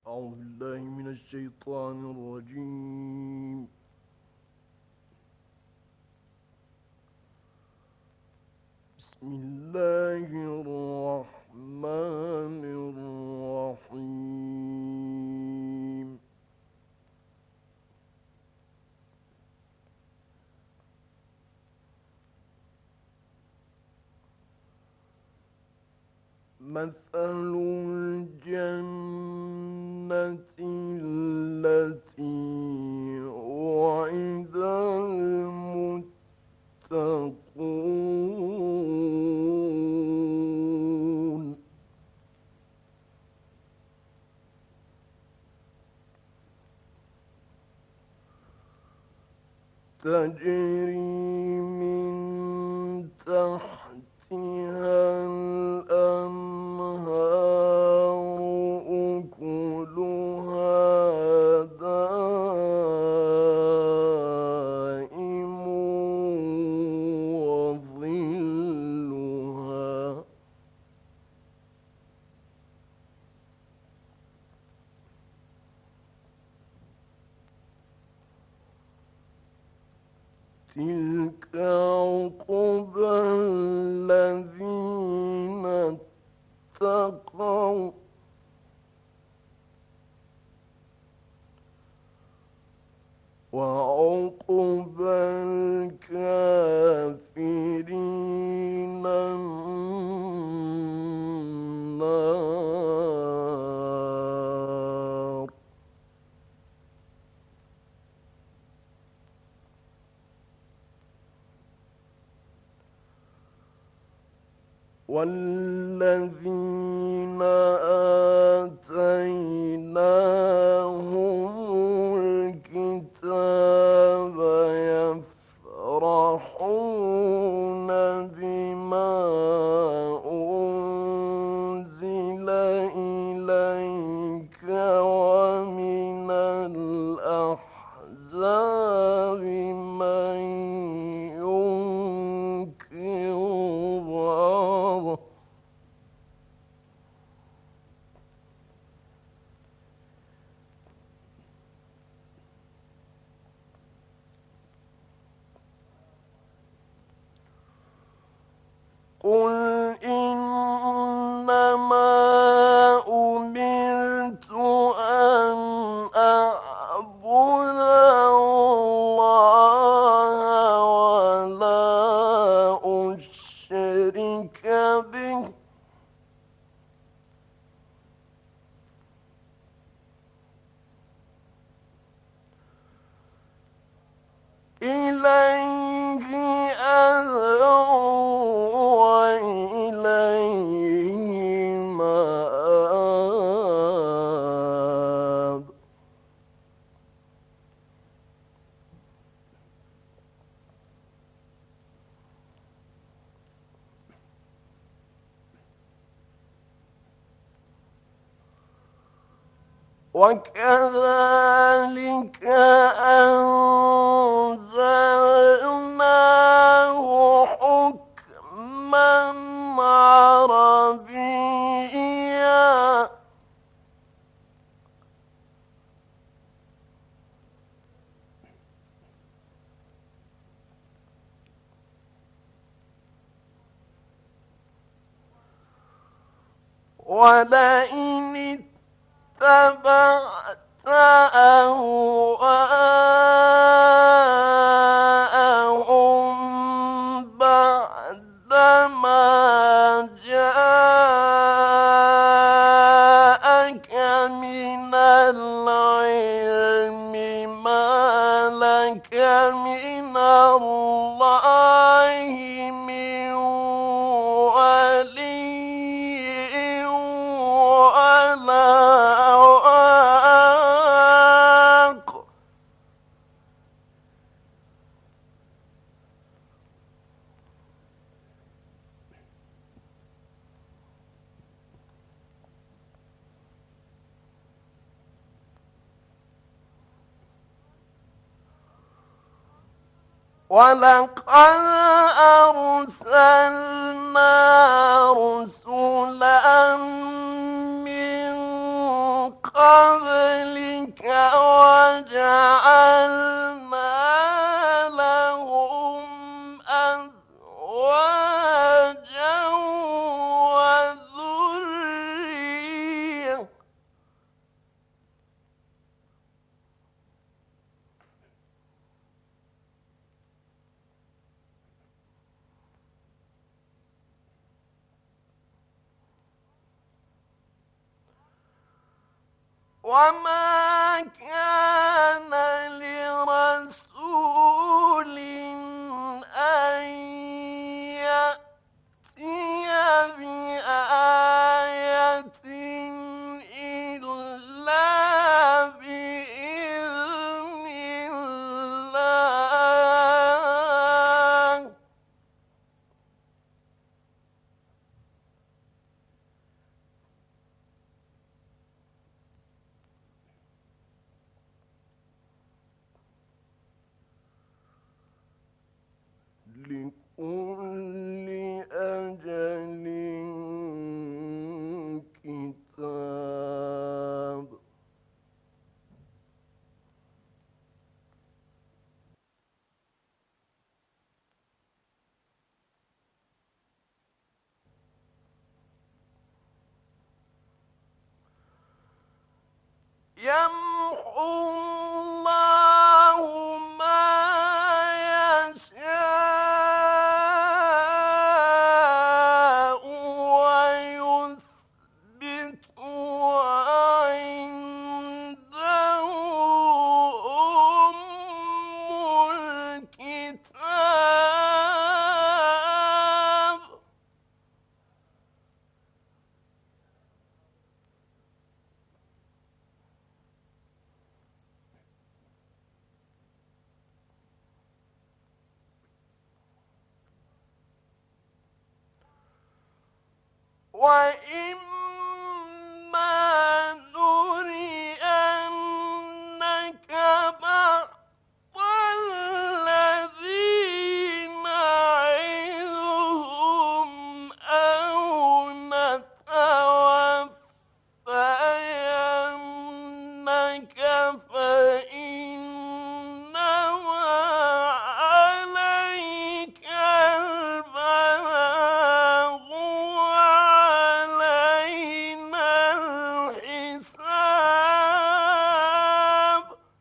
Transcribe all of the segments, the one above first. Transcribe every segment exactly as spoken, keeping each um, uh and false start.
أعوذ بالله من الشيطان الرجيم. بسم الله الرحمن الرحيم. مثل الجنة التي وعد المتقون تجري من تحتها الأنهار أكلها دائم وظلها تلك عقبى الذين اتقوا وعقبى الكافرين النار. والذين آتيناهم الكتاب يفرحون بما أنزل إليك ومن الأحزاب من ينكر بعضه قل إنما أمرت أن أعبد الله ولا أشرك به إليه أدعو وإليه مآب. وكذلك أنزلناه حكما عربيا ولئن اتبعت أهواءهم بعدما جاءك من العلم ما لك من الله من ولي ولا ولقد أرسلنا رسلا من قبل وما كان لرسول أن يأتي بآية إلا بإذن الله. لكل أجل كتاب. يمحو الله ما يشاء ويثبت وعنده أم الكتاب. وَإِمَّا نُرِيَنَّكَ بَعْضَ الَّذِي نَعِدُهُمْ أَوْ نَتَوَفَّيَنَّكَ فَإِنَّمَا عَلَيْكَ الْبَلَاغُ وَعَلَيْنَا الْحِسَابُ.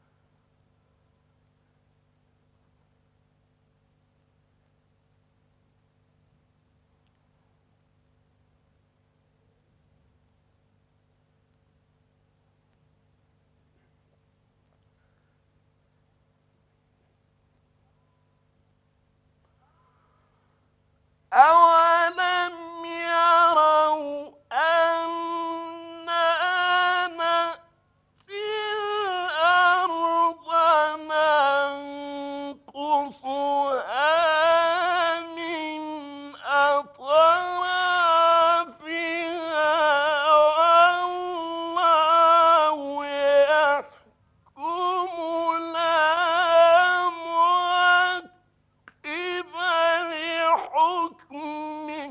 أَوَلَمْ يَرَوْا أَنَّا نَأْتِي الْأَرْضَ نَنقُصُهَا مِنْ أَطْرَافِهَا وَاللَّهُ يَحْكُمُ لَا مُعَقِّبَ لِحُكْمِهِ.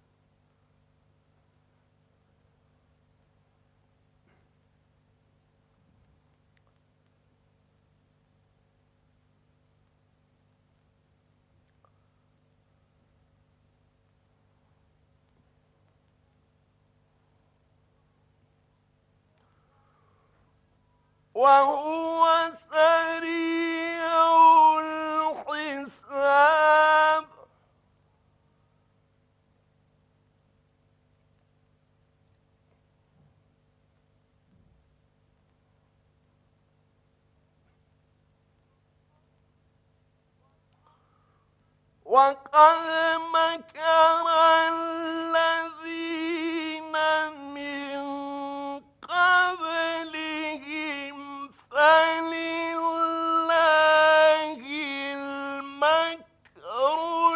وَهُوَ سَرِيعُ الْحِسَابِ. وَقَدْ مَكَرَ الَّذِينَ مِن قَبْلِهِمْ فَلِلَّهِ الْمَكْرُ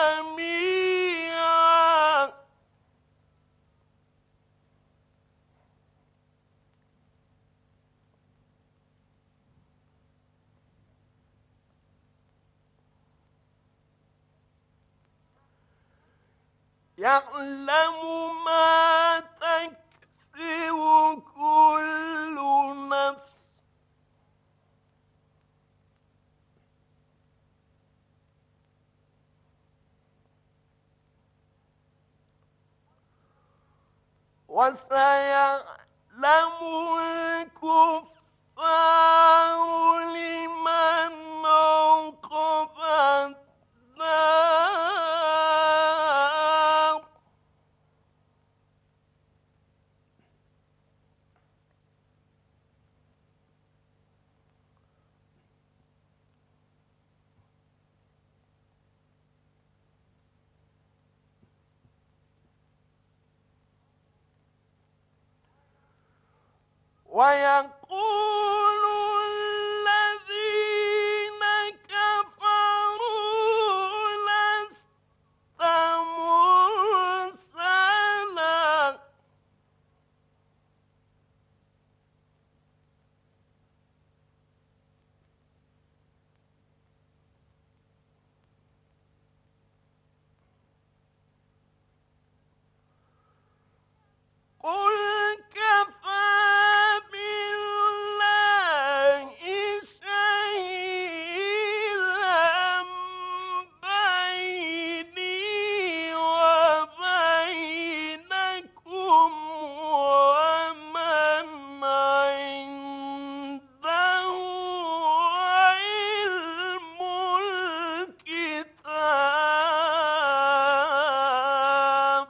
جَمِيعًا. يَعْلَمُ مَا تَكْسِبُ كُلُّ نَفْسٍ. وَسَيَعْلَمُ الْكُفَّارُ لِمَنْ عُقْبَى الدَّارِ. ويقول الذين كفروا لست مرسلا قل كفى بالله شهيدا بيني وبينكم ومن عنده علم الكتاب.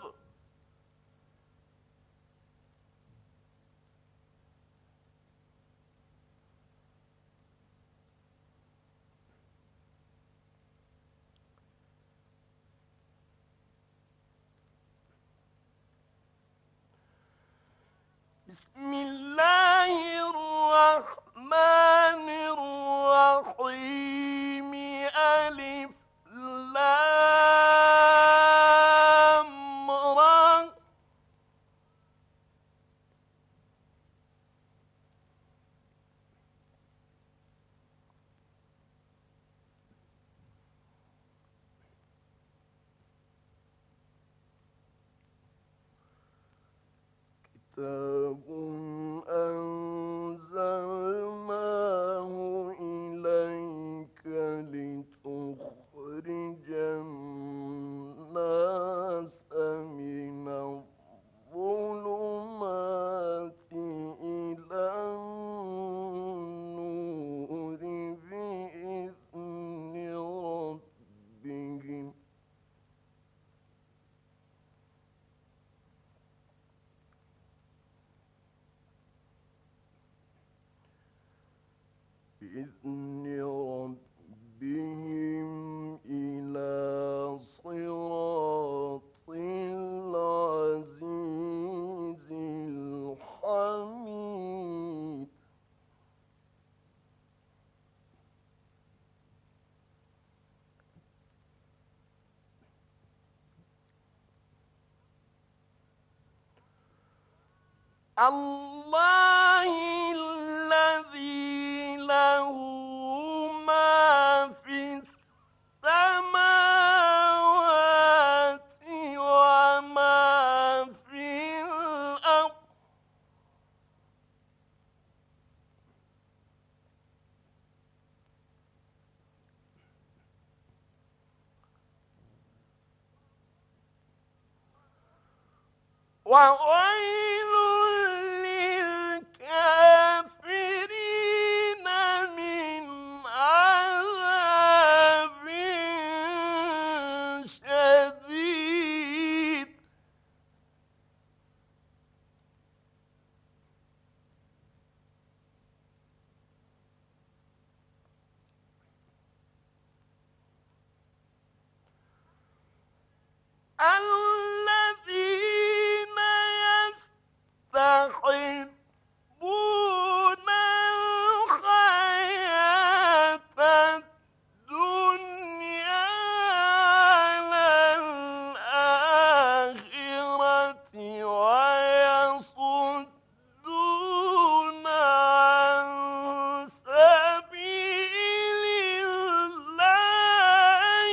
بسم الله الرحمن الرحيم. ألف لام را كتاب أنزلناه إليك لتخرج الناس من الظلمات إلى النور بإذن ربهم بإذن ربهم إلى صراط العزيز الحميد. الله الذي له ما في السماوات وما في الأرض وويل للكافرين من عذاب شديد. الذين يستحبون الحياة الدنيا على الآخرة ويصدون عن سبيل الله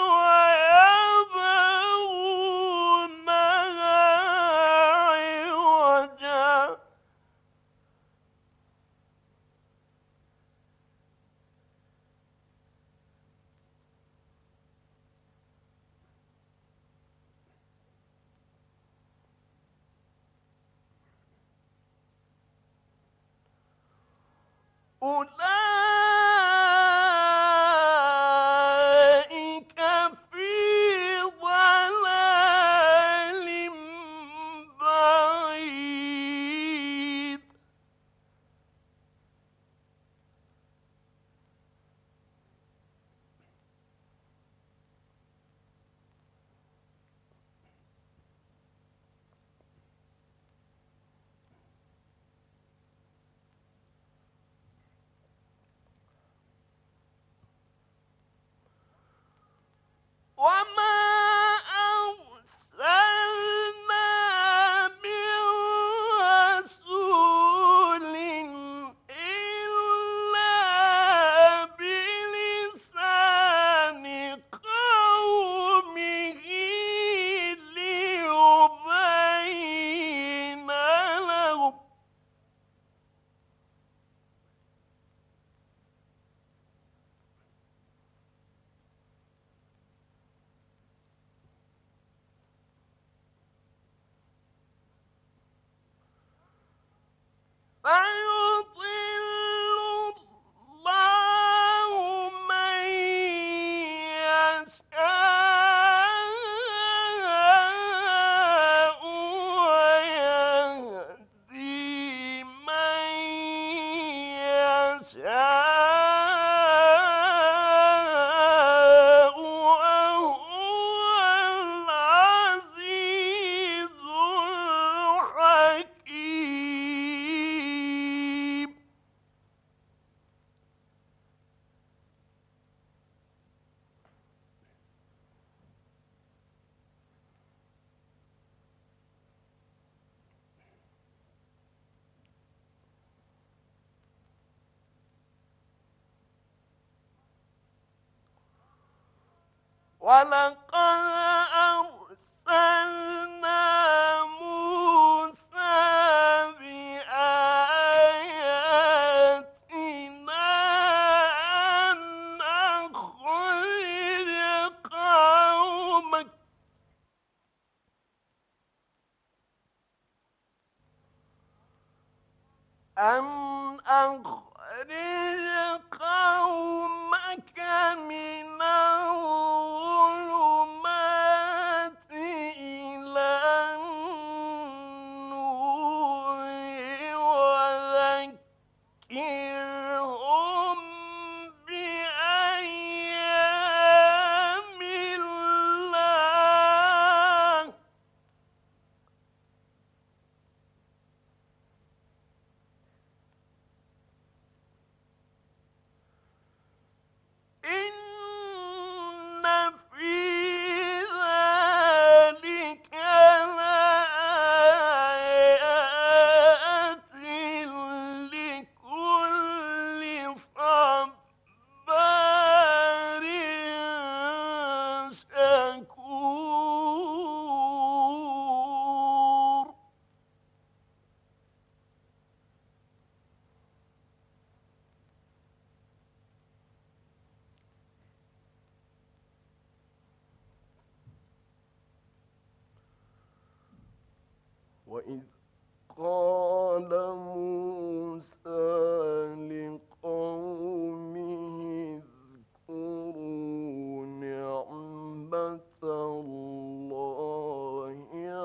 ويبغونها عوجا. أولئك في ضلال بعيد. ولقد أرسلنا موسى بآياتنا أن أخرج قومك أن أخرج قومك من الظلمات إلى النور وذكرهم بأيام الله إن في ذلك لآيات لكل صبار شكور وإذ قال موسى لقومه اذكروا نعمة الله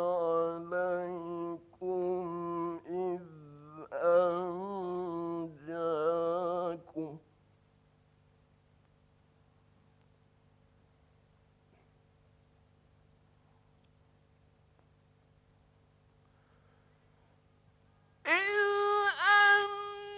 عليكم إذ أنجاكم إذ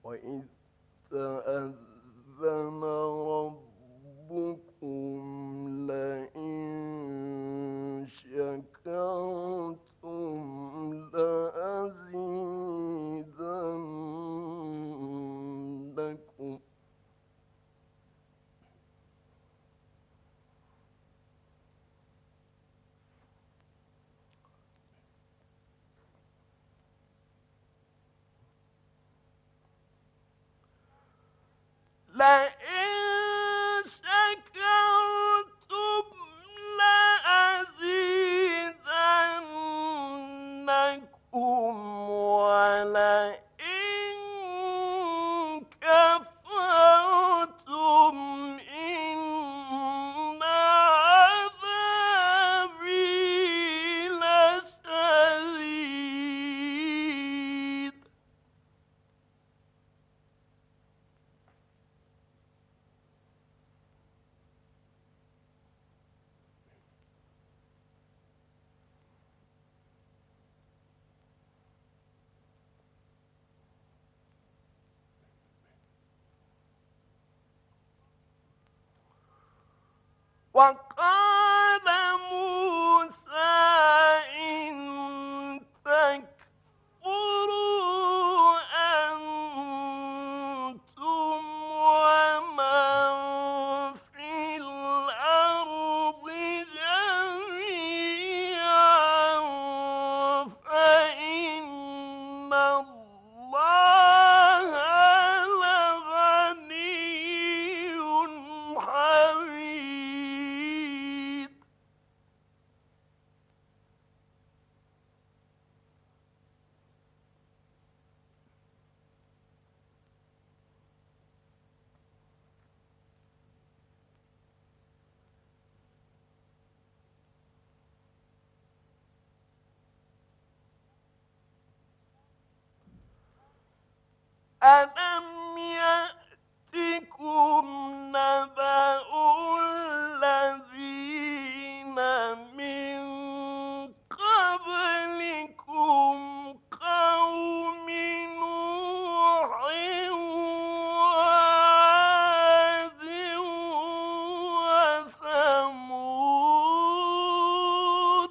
وإذ تأذن ربكم لئن شكرتم لأزيدنكم لئن شكرتم لأزيدنكم ولئن كفرتم إن عذابي لشديد وقال موسى إن تكفروا أنتم ومن في الأرض جميعا فإن الله لغني حميد ألم يأتكم نبأ الذين من قبلكم قوم نوح وعاد وثمود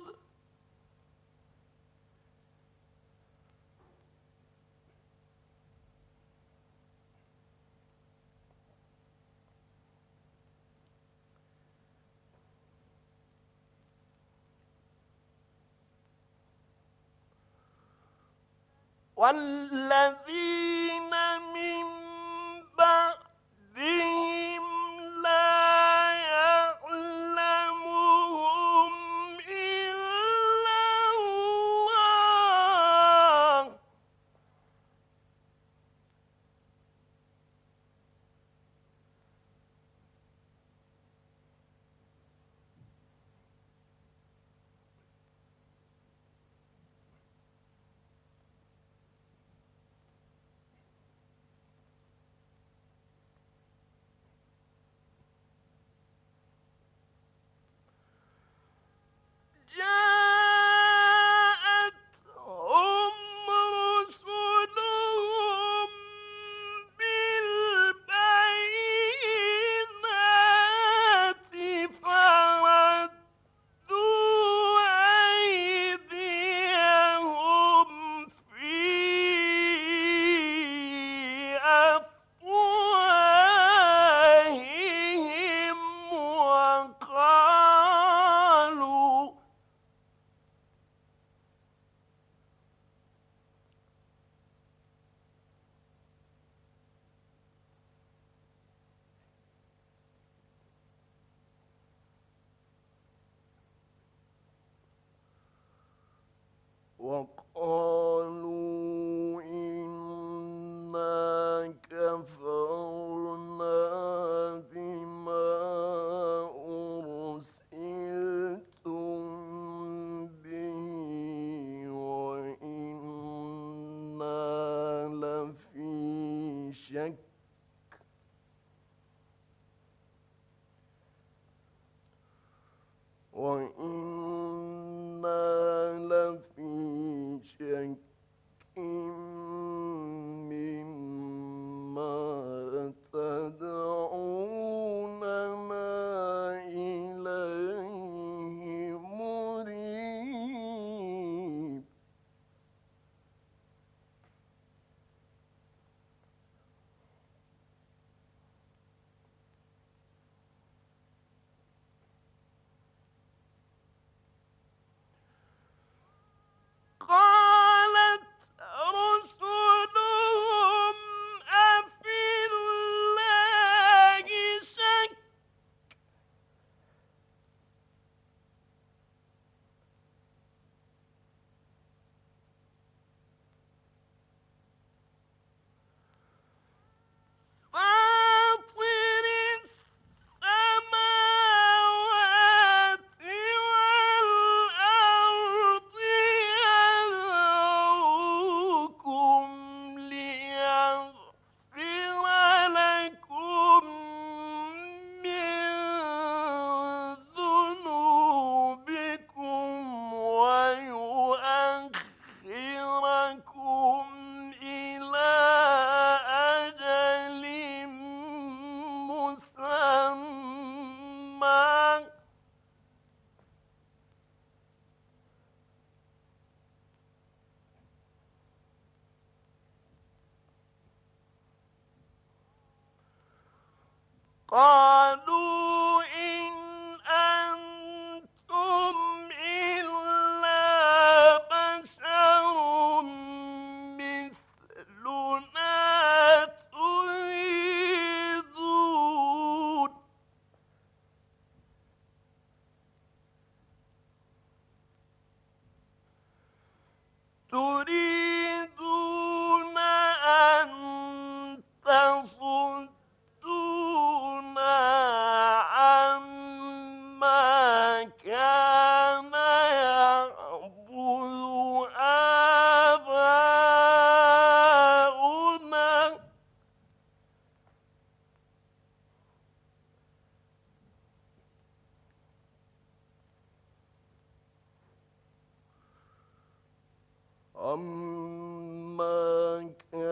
والذين من بعدهم لا يعلمهم إلا الله جاءتهم رسلهم بالبينات فردوا أيديهم في أفواههم وقالوا وقالوا إنا كفرنا بما أرسلتم به وإنا لفي شك وإنا لفي شك مما قالوا إن أنتم إلا بشر مثلنا تريدون تريدون أن تصدونا عما كان يعبد آباؤنا عما كان